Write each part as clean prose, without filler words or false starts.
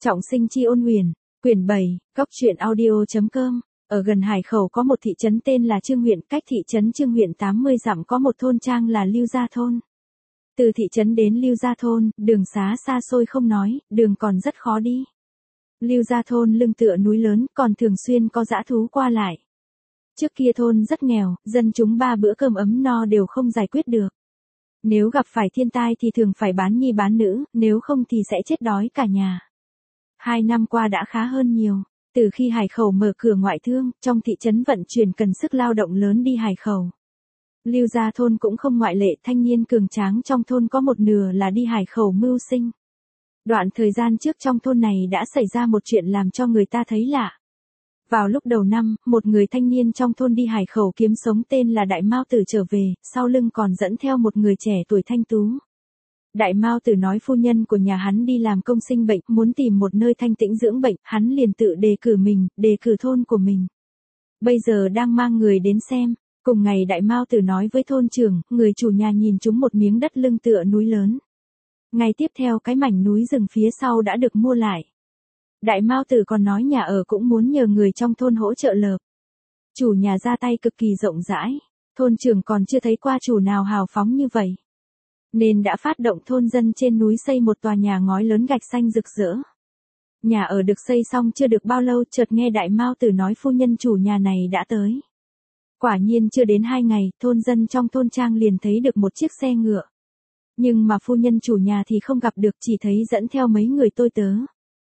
Trọng sinh chi ôn huyền, quyển 7, góc truyện audio.com. Ở gần Hải Khẩu có một thị trấn tên là Trương huyện, cách thị trấn Trương huyện 80 dặm có một thôn trang là Lưu Gia thôn. Từ thị trấn đến Lưu Gia thôn, đường xá xa xôi không nói, đường còn rất khó đi. Lưu Gia thôn lưng tựa núi lớn, còn thường xuyên có dã thú qua lại. Trước kia thôn rất nghèo, dân chúng 3 bữa cơm ấm no đều không giải quyết được. Nếu gặp phải thiên tai thì thường phải bán nhi bán nữ, nếu không thì sẽ chết đói cả nhà. 2 năm qua đã khá hơn nhiều. Từ khi Hải Khẩu mở cửa ngoại thương, trong thị trấn vận chuyển cần sức lao động lớn đi Hải Khẩu. Lưu Gia thôn cũng không ngoại lệ, thanh niên cường tráng trong thôn có một nửa là đi Hải Khẩu mưu sinh. Đoạn thời gian trước trong thôn này đã xảy ra một chuyện làm cho người ta thấy lạ. Vào lúc đầu năm, một người thanh niên trong thôn đi Hải Khẩu kiếm sống tên là Đại Mao Tử trở về, sau lưng còn dẫn theo một người trẻ tuổi thanh tú. Đại Mao Tử nói phu nhân của nhà hắn đi làm công sinh bệnh, muốn tìm một nơi thanh tĩnh dưỡng bệnh, hắn liền tự đề cử mình, đề cử thôn của mình. Bây giờ đang mang người đến xem. Cùng ngày Đại Mao Tử nói với thôn trưởng, người chủ nhà nhìn trúng một miếng đất lưng tựa núi lớn. Ngày tiếp theo cái mảnh núi rừng phía sau đã được mua lại. Đại Mao Tử còn nói nhà ở cũng muốn nhờ người trong thôn hỗ trợ lợp. Chủ nhà ra tay cực kỳ rộng rãi, thôn trưởng còn chưa thấy qua chủ nào hào phóng như vậy. Nên đã phát động thôn dân trên núi xây một tòa nhà ngói lớn gạch xanh rực rỡ. Nhà ở được xây xong chưa được bao lâu chợt nghe Đại Mao Tử nói phu nhân chủ nhà này đã tới. Quả nhiên chưa đến 2 ngày, thôn dân trong thôn trang liền thấy được một chiếc xe ngựa. Nhưng mà phu nhân chủ nhà thì không gặp được, chỉ thấy dẫn theo mấy người tôi tớ.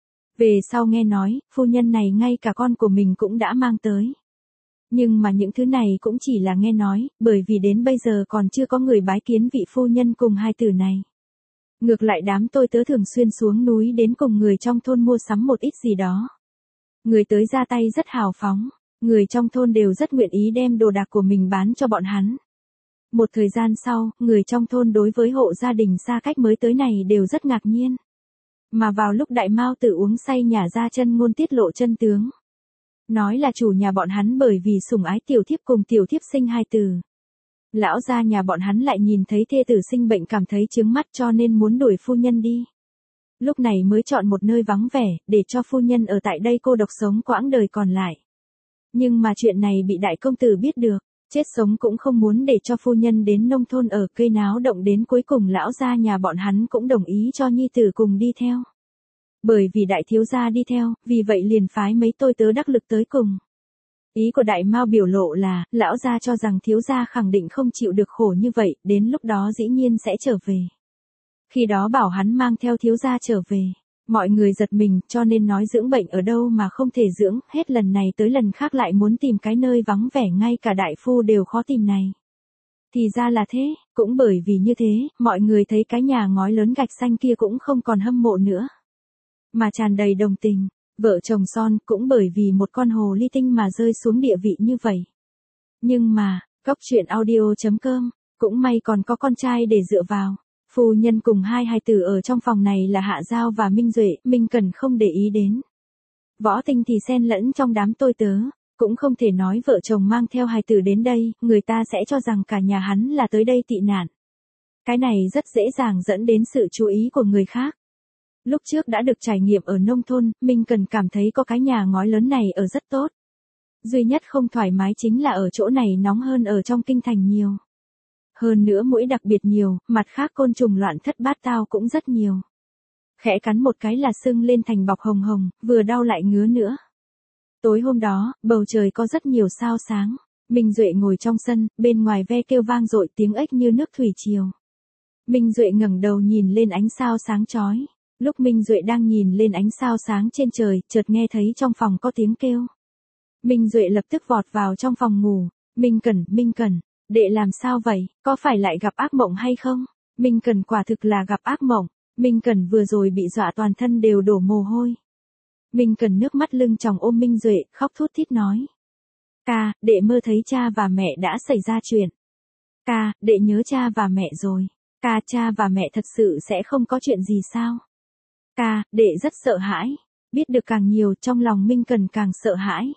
Về sau nghe nói, phu nhân này ngay cả con của mình cũng đã mang tới. Nhưng mà những thứ này cũng chỉ là nghe nói, bởi vì đến bây giờ còn chưa có người bái kiến vị phu nhân cùng hai tử này. Ngược lại đám tôi tớ thường xuyên xuống núi đến cùng người trong thôn mua sắm một ít gì đó. Người tới ra tay rất hào phóng, người trong thôn đều rất nguyện ý đem đồ đạc của mình bán cho bọn hắn. Một thời gian sau, người trong thôn đối với hộ gia đình xa cách mới tới này đều rất ngạc nhiên. Mà vào lúc Đại Mao Tử uống say nhả ra chân ngôn tiết lộ chân tướng. Nói là chủ nhà bọn hắn bởi vì sủng ái tiểu thiếp cùng tiểu thiếp sinh 2 tử. Lão gia nhà bọn hắn lại nhìn thấy thê tử sinh bệnh cảm thấy chướng mắt cho nên muốn đuổi phu nhân đi. Lúc này mới chọn một nơi vắng vẻ, để cho phu nhân ở tại đây cô độc sống quãng đời còn lại. Nhưng mà chuyện này bị đại công tử biết được, chết sống cũng không muốn để cho phu nhân đến nông thôn ở cây náo động đến cuối cùng lão gia nhà bọn hắn cũng đồng ý cho nhi tử cùng đi theo. Bởi vì đại thiếu gia đi theo, vì vậy liền phái mấy tôi tớ đắc lực tới cùng. Ý của Đại Mao biểu lộ là, lão gia cho rằng thiếu gia khẳng định không chịu được khổ như vậy, đến lúc đó dĩ nhiên sẽ trở về. Khi đó bảo hắn mang theo thiếu gia trở về. Mọi người giật mình, cho nên nói dưỡng bệnh ở đâu mà không thể dưỡng, hết lần này tới lần khác lại muốn tìm cái nơi vắng vẻ ngay cả đại phu đều khó tìm này. Thì ra là thế, cũng bởi vì như thế, mọi người thấy cái nhà ngói lớn gạch xanh kia cũng không còn hâm mộ nữa. Mà tràn đầy đồng tình, vợ chồng son cũng bởi vì một con hồ ly tinh mà rơi xuống địa vị như vậy. Nhưng mà, góc truyện audio.com, cũng may còn có con trai để dựa vào. Phu nhân cùng hai hài tử ở trong phòng này là Hạ Giao và Minh Duệ, Minh Cần không để ý đến. Võ Tinh thì xen lẫn trong đám tôi tớ, cũng không thể nói vợ chồng mang theo hài tử đến đây, người ta sẽ cho rằng cả nhà hắn là tới đây tị nạn. Cái này rất dễ dàng dẫn đến sự chú ý của người khác. Lúc trước đã được trải nghiệm ở nông thôn, Minh Cần cảm thấy có cái nhà ngói lớn này ở rất tốt. Duy nhất không thoải mái chính là ở chỗ này nóng hơn ở trong kinh thành nhiều. Hơn nữa muỗi đặc biệt nhiều, mặt khác côn trùng loạn thất bát tao cũng rất nhiều. Khẽ cắn một cái là sưng lên thành bọc hồng hồng, vừa đau lại ngứa nữa. Tối hôm đó, bầu trời có rất nhiều sao sáng. Minh Duệ ngồi trong sân, bên ngoài ve kêu vang dội tiếng ếch như nước thủy triều. Minh Duệ ngẩng đầu nhìn lên ánh sao sáng chói. Lúc Minh Duệ đang nhìn lên ánh sao sáng trên trời, chợt nghe thấy trong phòng có tiếng kêu. Minh Duệ lập tức vọt vào trong phòng ngủ. Minh Cần, đệ làm sao vậy, có phải lại gặp ác mộng hay không? Minh Cần quả thực là gặp ác mộng. Minh Cần vừa rồi bị dọa toàn thân đều đổ mồ hôi. Minh Cần nước mắt lưng tròng ôm Minh Duệ, khóc thút thít nói. Ca, đệ mơ thấy cha và mẹ đã xảy ra chuyện. Ca, đệ nhớ cha và mẹ rồi. Ca, cha và mẹ thật sự sẽ không có chuyện gì sao? Ca, đệ rất sợ hãi. Biết được càng nhiều trong lòng Minh Cần càng sợ hãi.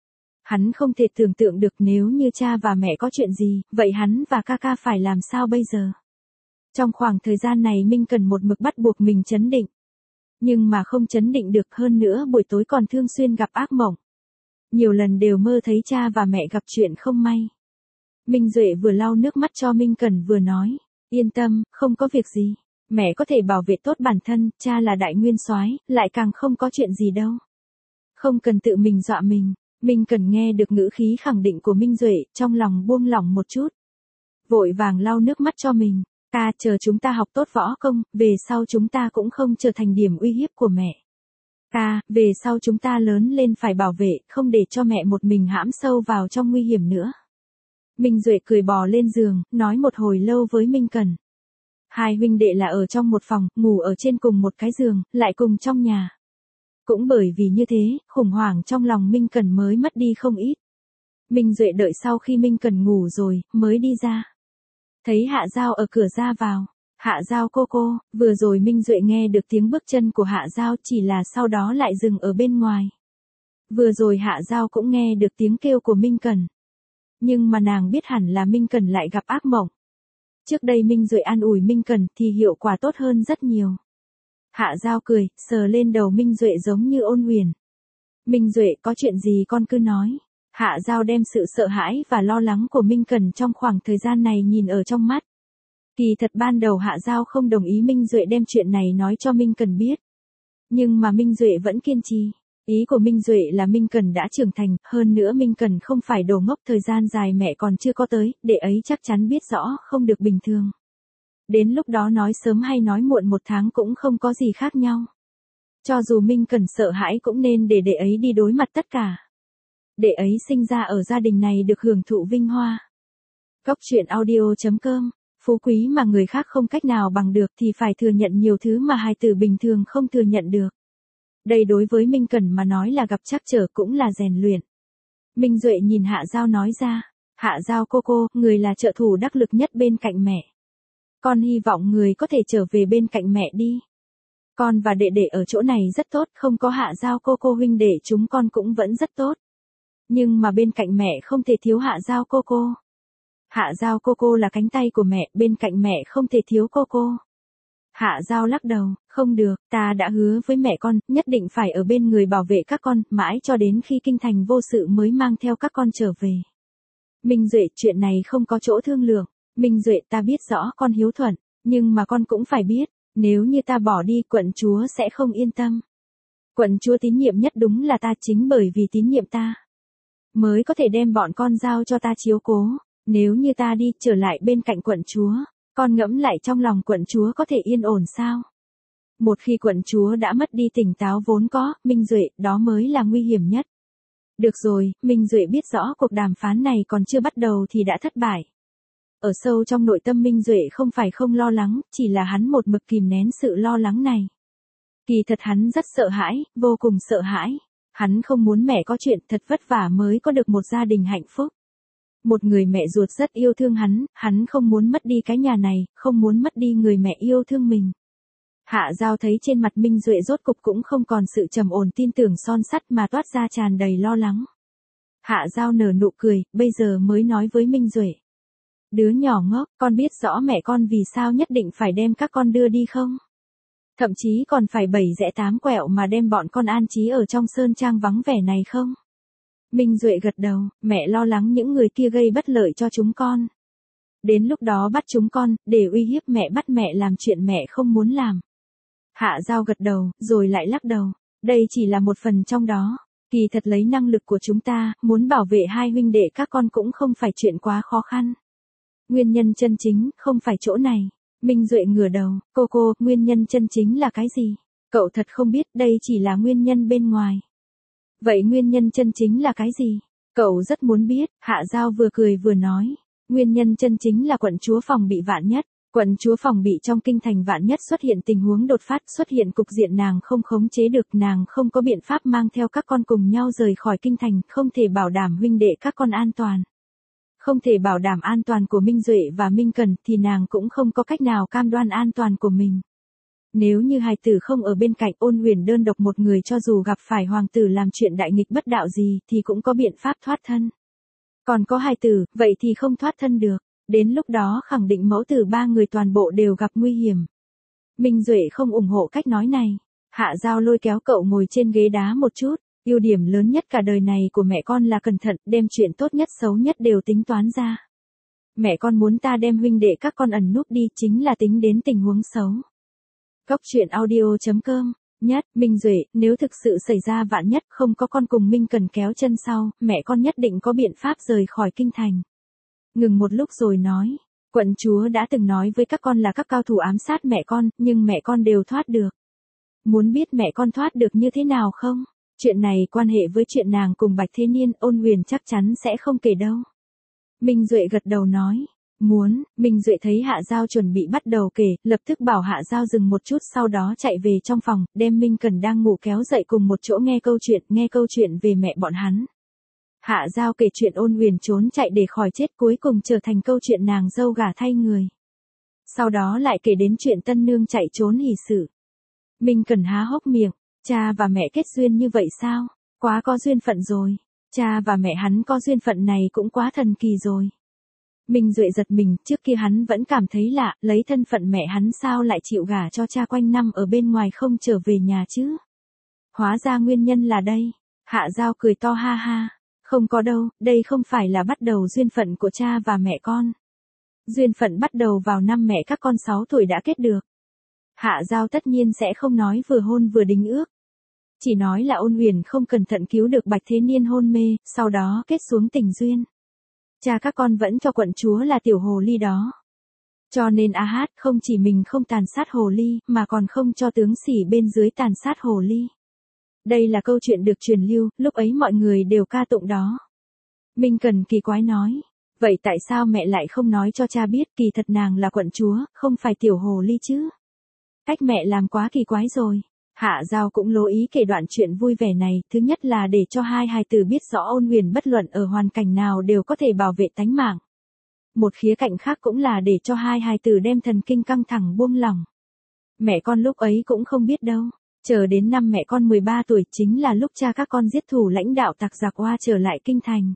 Hắn không thể tưởng tượng được nếu như cha và mẹ có chuyện gì, vậy hắn và ca phải làm sao bây giờ? Trong khoảng thời gian này Minh Cần một mực bắt buộc mình trấn định. Nhưng mà không trấn định được, hơn nữa buổi tối còn thường xuyên gặp ác mộng. Nhiều lần đều mơ thấy cha và mẹ gặp chuyện không may. Minh Duệ vừa lau nước mắt cho Minh Cẩn vừa nói, yên tâm, không có việc gì. Mẹ có thể bảo vệ tốt bản thân, cha là đại nguyên soái, lại càng không có chuyện gì đâu. Không cần tự mình dọa mình. Minh Cẩn nghe được ngữ khí khẳng định của Minh Duệ, trong lòng buông lỏng một chút. Vội vàng lau nước mắt cho mình. Ca, chờ chúng ta học tốt võ công, về sau chúng ta cũng không trở thành điểm uy hiếp của mẹ. Ca, về sau chúng ta lớn lên phải bảo vệ, không để cho mẹ một mình hãm sâu vào trong nguy hiểm nữa. Minh Duệ cười bò lên giường, nói một hồi lâu với Minh Cẩn. Hai huynh đệ là ở trong một phòng, ngủ ở trên cùng một cái giường, lại cùng trong nhà. Cũng bởi vì như thế, khủng hoảng trong lòng Minh Cẩn mới mất đi không ít. Minh Duệ đợi sau khi Minh Cẩn ngủ rồi, mới đi ra. Thấy Hạ Giao ở cửa ra vào. Hạ Giao cô, vừa rồi Minh Duệ nghe được tiếng bước chân của Hạ Giao, chỉ là sau đó lại dừng ở bên ngoài. Vừa rồi Hạ Giao cũng nghe được tiếng kêu của Minh Cẩn. Nhưng mà nàng biết hẳn là Minh Cẩn lại gặp ác mộng. Trước đây Minh Duệ an ủi Minh Cẩn thì hiệu quả tốt hơn rất nhiều. Hạ Giao cười, sờ lên đầu Minh Duệ giống như ôn huyền. Minh Duệ, có chuyện gì con cứ nói. Hạ Giao đem sự sợ hãi và lo lắng của Minh Cẩn trong khoảng thời gian này nhìn ở trong mắt. Kỳ thật ban đầu Hạ Giao không đồng ý Minh Duệ đem chuyện này nói cho Minh Cẩn biết. Nhưng mà Minh Duệ vẫn kiên trì. Ý của Minh Duệ là Minh Cẩn đã trưởng thành, hơn nữa Minh Cẩn không phải đồ ngốc, thời gian dài mẹ còn chưa có tới, đệ ấy chắc chắn biết rõ không được bình thường. Đến lúc đó nói sớm hay nói muộn 1 tháng cũng không có gì khác nhau. Cho dù Minh Cẩn sợ hãi cũng nên để đệ ấy đi đối mặt tất cả. Đệ ấy sinh ra ở gia đình này được hưởng thụ vinh hoa. Góc truyện audio.com. Phú quý mà người khác không cách nào bằng được thì phải thừa nhận nhiều thứ mà hài tử bình thường không thừa nhận được. Đây đối với Minh Cẩn mà nói là gặp trắc trở cũng là rèn luyện. Minh Duệ nhìn Hạ Giao nói ra. Hạ Giao cô, người là trợ thủ đắc lực nhất bên cạnh mẹ. Con hy vọng người có thể trở về bên cạnh mẹ đi. Con và đệ đệ ở chỗ này rất tốt, không có Hạ Giao cô huynh đệ chúng con cũng vẫn rất tốt. Nhưng mà bên cạnh mẹ không thể thiếu Hạ Giao cô. Hạ Giao cô là cánh tay của mẹ, bên cạnh mẹ không thể thiếu cô. Hạ Giao lắc đầu, không được, ta đã hứa với mẹ con, nhất định phải ở bên người bảo vệ các con, mãi cho đến khi kinh thành vô sự mới mang theo các con trở về. Minh Duệ, chuyện này không có chỗ thương lượng. Minh Duệ, ta biết rõ con hiếu thuận, nhưng mà con cũng phải biết, nếu như ta bỏ đi quận chúa sẽ không yên tâm. Quận chúa tín nhiệm nhất đúng là ta, chính bởi vì tín nhiệm ta mới có thể đem bọn con giao cho ta chiếu cố. Nếu như ta đi, trở lại bên cạnh quận chúa, con ngẫm lại trong lòng quận chúa có thể yên ổn sao? Một khi quận chúa đã mất đi tỉnh táo vốn có, Minh Duệ, đó mới là nguy hiểm nhất. Được rồi, Minh Duệ biết rõ cuộc đàm phán này còn chưa bắt đầu thì đã thất bại. Ở sâu trong nội tâm Minh Duệ không phải không lo lắng, chỉ là hắn một mực kìm nén sự lo lắng này. Kỳ thật hắn rất sợ hãi, vô cùng sợ hãi. Hắn không muốn mẹ có chuyện, thật vất vả mới có được một gia đình hạnh phúc. Một người mẹ ruột rất yêu thương hắn không muốn mất đi cái nhà này, không muốn mất đi người mẹ yêu thương mình. Hạ Giao thấy trên mặt Minh Duệ rốt cục cũng không còn sự trầm ổn tin tưởng son sắt mà toát ra tràn đầy lo lắng. Hạ Giao nở nụ cười, bây giờ mới nói với Minh Duệ. Đứa nhỏ ngốc, con biết rõ mẹ con vì sao nhất định phải đem các con đưa đi không? Thậm chí còn phải 7 rẽ 8 quẹo mà đem bọn con an trí ở trong sơn trang vắng vẻ này không? Minh Duệ gật đầu, mẹ lo lắng những người kia gây bất lợi cho chúng con. Đến lúc đó bắt chúng con, để uy hiếp mẹ, bắt mẹ làm chuyện mẹ không muốn làm. Hạ Giao gật đầu, rồi lại lắc đầu. Đây chỉ là một phần trong đó. Kỳ thật lấy năng lực của chúng ta, muốn bảo vệ hai huynh đệ các con cũng không phải chuyện quá khó khăn. Nguyên nhân chân chính, không phải chỗ này. Minh Duệ ngửa đầu, cô, nguyên nhân chân chính là cái gì? Cậu thật không biết, đây chỉ là nguyên nhân bên ngoài. Vậy nguyên nhân chân chính là cái gì? Cậu rất muốn biết, Hạ Giao vừa cười vừa nói. Nguyên nhân chân chính là quận chúa phòng bị Vạn Nhất. Quận chúa phòng bị trong kinh thành Vạn Nhất xuất hiện tình huống đột phát, xuất hiện cục diện nàng không khống chế được, nàng không có biện pháp mang theo các con cùng nhau rời khỏi kinh thành, không thể bảo đảm huynh đệ các con an toàn. Không thể bảo đảm an toàn của Minh Duệ và Minh Cẩn thì nàng cũng không có cách nào cam đoan an toàn của mình. Nếu như hài tử không ở bên cạnh, Ôn Huyền đơn độc một người cho dù gặp phải hoàng tử làm chuyện đại nghịch bất đạo gì thì cũng có biện pháp thoát thân. Còn có hài tử, vậy thì không thoát thân được. Đến lúc đó khẳng định mẫu tử 3 người toàn bộ đều gặp nguy hiểm. Minh Duệ không ủng hộ cách nói này. Hạ Giao lôi kéo cậu ngồi trên ghế đá một chút, ưu điểm lớn nhất cả đời này của mẹ con là cẩn thận, đem chuyện tốt nhất xấu nhất đều tính toán ra. Mẹ con muốn ta đem huynh đệ các con ẩn núp đi chính là tính đến tình huống xấu. Góc truyện audio.com. Nhất, Minh Duệ, nếu thực sự xảy ra vạn nhất không có con cùng Minh Cần kéo chân sau, mẹ con nhất định có biện pháp rời khỏi kinh thành. Ngừng một lúc rồi nói, quận chúa đã từng nói với các con là các cao thủ ám sát mẹ con, nhưng mẹ con đều thoát được. Muốn biết mẹ con thoát được như thế nào không? Chuyện này quan hệ với chuyện nàng cùng Bạch Thế Niên, Ôn Huyền chắc chắn sẽ không kể đâu. Minh Duệ gật đầu nói, muốn. Minh Duệ thấy Hạ Giao chuẩn bị bắt đầu kể, lập tức bảo Hạ Giao dừng một chút, sau đó chạy về trong phòng, đem Minh Cần đang ngủ kéo dậy cùng một chỗ nghe câu chuyện về mẹ bọn hắn. Hạ Giao kể chuyện Ôn Huyền trốn chạy để khỏi chết cuối cùng trở thành câu chuyện nàng dâu gả thay người. Sau đó lại kể đến chuyện tân nương chạy trốn hỷ sự. Minh Cần há hốc miệng, cha và mẹ kết duyên như vậy sao? Quá có duyên phận rồi. Cha và mẹ hắn có duyên phận này cũng quá thần kỳ rồi. Minh Duệ giật mình, trước kia hắn vẫn cảm thấy lạ, lấy thân phận mẹ hắn sao lại chịu gả cho cha quanh năm ở bên ngoài không trở về nhà chứ? Hóa ra nguyên nhân là đây. Hạ Giao cười to ha ha. Không có đâu, đây không phải là bắt đầu duyên phận của cha và mẹ con. Duyên phận bắt đầu vào năm mẹ các con 6 tuổi đã kết được. Hạ Giao tất nhiên sẽ không nói vừa hôn vừa đính ước. Chỉ nói là Ôn Huyền không cẩn thận cứu được Bạch Thế Niên hôn mê, sau đó kết xuống tình duyên. Cha các con vẫn cho quận chúa là tiểu hồ ly đó. Cho nên A Hát không chỉ mình không tàn sát hồ ly, mà còn không cho tướng sĩ bên dưới tàn sát hồ ly. Đây là câu chuyện được truyền lưu, lúc ấy mọi người đều ca tụng đó. Minh Cần kỳ quái nói, vậy tại sao mẹ lại không nói cho cha biết kỳ thật nàng là quận chúa, không phải tiểu hồ ly chứ? Cách mẹ làm quá kỳ quái rồi. Hạ Giao cũng lố ý kể đoạn chuyện vui vẻ này, thứ nhất là để cho hai hài tử biết rõ Ôn Huyền bất luận ở hoàn cảnh nào đều có thể bảo vệ tánh mạng. Một khía cạnh khác cũng là để cho hai hài tử đem thần kinh căng thẳng buông lỏng. Mẹ con lúc ấy cũng không biết đâu, chờ đến năm mẹ con 13 tuổi chính là lúc cha các con giết thủ lãnh đạo tặc giặc oa trở lại kinh thành.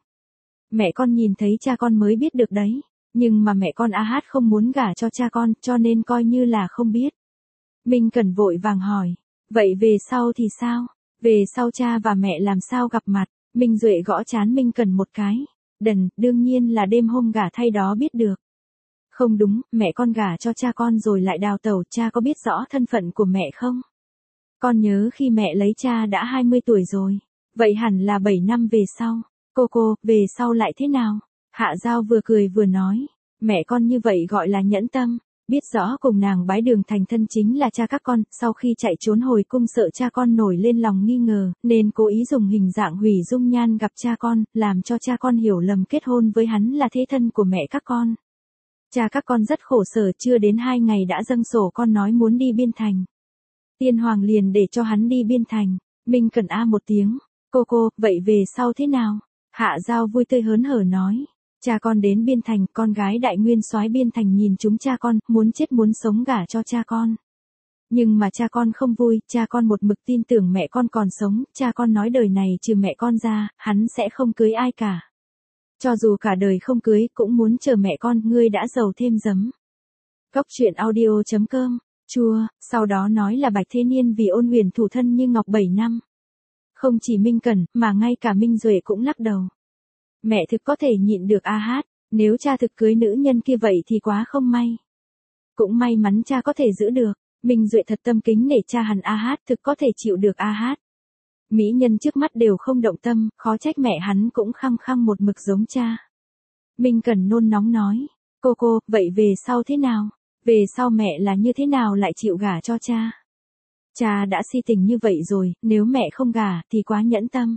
Mẹ con nhìn thấy cha con mới biết được đấy, nhưng mà mẹ con A Hát không muốn gả cho cha con, cho nên coi như là không biết. Minh Cần vội vàng hỏi, vậy về sau thì sao? Về sau cha và mẹ làm sao gặp mặt? Minh Duệ gõ trán Minh Cần một cái. Đương nhiên là đêm hôm gả thay đó biết được. Không đúng, mẹ con gả cho cha con rồi lại đào tẩu, cha có biết rõ thân phận của mẹ không? Con nhớ khi mẹ lấy cha đã 20 tuổi rồi. Vậy hẳn là 7 năm về sau. Cô, về sau lại thế nào? Hạ Giao vừa cười vừa nói. Mẹ con như vậy gọi là nhẫn tâm. Biết rõ cùng nàng bái đường thành thân chính là cha các con, sau khi chạy trốn hồi cung sợ cha con nổi lên lòng nghi ngờ, nên cố ý dùng hình dạng hủy dung nhan gặp cha con, làm cho cha con hiểu lầm kết hôn với hắn là thế thân của mẹ các con. Cha các con rất khổ sở, chưa đến 2 ngày đã dâng sổ con nói muốn đi biên thành. Tiên hoàng liền để cho hắn đi biên thành. Minh Cần a một tiếng. Cô, vậy về sau thế nào? Hạ Giao vui tươi hớn hở nói. Cha con đến biên thành, con gái đại nguyên soái biên thành nhìn chúng cha con, muốn chết muốn sống gả cho cha con. Nhưng mà cha con không vui, cha con một mực tin tưởng mẹ con còn sống, cha con nói đời này trừ mẹ con ra, hắn sẽ không cưới ai cả. Cho dù cả đời không cưới, cũng muốn chờ mẹ con, ngươi đã giàu thêm giấm. Góc truyện audio.com, chua, sau đó nói là Bạch Thế Niên vì Ôn Huyền thủ thân như ngọc 7 năm. Không chỉ Minh Cần, mà ngay cả Minh Duệ cũng lắc đầu. Mẹ thực có thể nhịn được A Hát, nếu cha thực cưới nữ nhân kia vậy thì quá không may. Cũng may mắn cha có thể giữ được, Minh Duệ thật tâm kính nể cha hắn A Hát thực có thể chịu được A Hát. Mỹ nhân trước mắt đều không động tâm, khó trách mẹ hắn cũng khăng khăng một mực giống cha. Minh Cần nôn nóng nói, cô, vậy về sau thế nào? Về sau mẹ là như thế nào lại chịu gả cho cha? Cha đã si tình như vậy rồi, nếu mẹ không gả thì quá nhẫn tâm.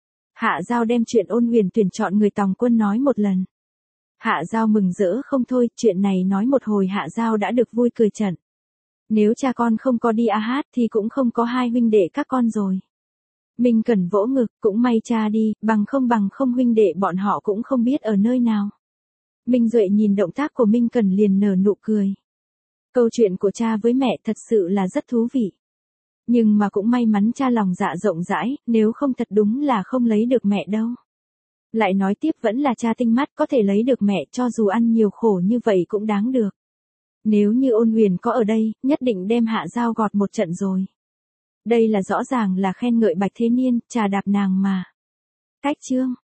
Hạ Giao đem chuyện Ôn Huyền tuyển chọn người tòng quân nói một lần. Hạ Giao mừng rỡ không thôi, chuyện này nói một hồi Hạ Giao đã được vui cười trận. Nếu cha con không có đi A Hát thì cũng không có hai huynh đệ các con rồi. Minh Cần vỗ ngực, cũng may cha đi, bằng không huynh đệ bọn họ cũng không biết ở nơi nào. Minh Duệ nhìn động tác của Minh Cần liền nở nụ cười. Câu chuyện của cha với mẹ thật sự là rất thú vị. Nhưng mà cũng may mắn cha lòng dạ rộng rãi, nếu không thật đúng là không lấy được mẹ đâu. Lại nói tiếp vẫn là cha tinh mắt có thể lấy được mẹ, cho dù ăn nhiều khổ như vậy cũng đáng được. Nếu như Ôn Huyền có ở đây, nhất định đem Hạ Giao gọt một trận rồi. Đây là rõ ràng là khen ngợi Bạch Thế Niên, trà đạp nàng mà. Cách chương.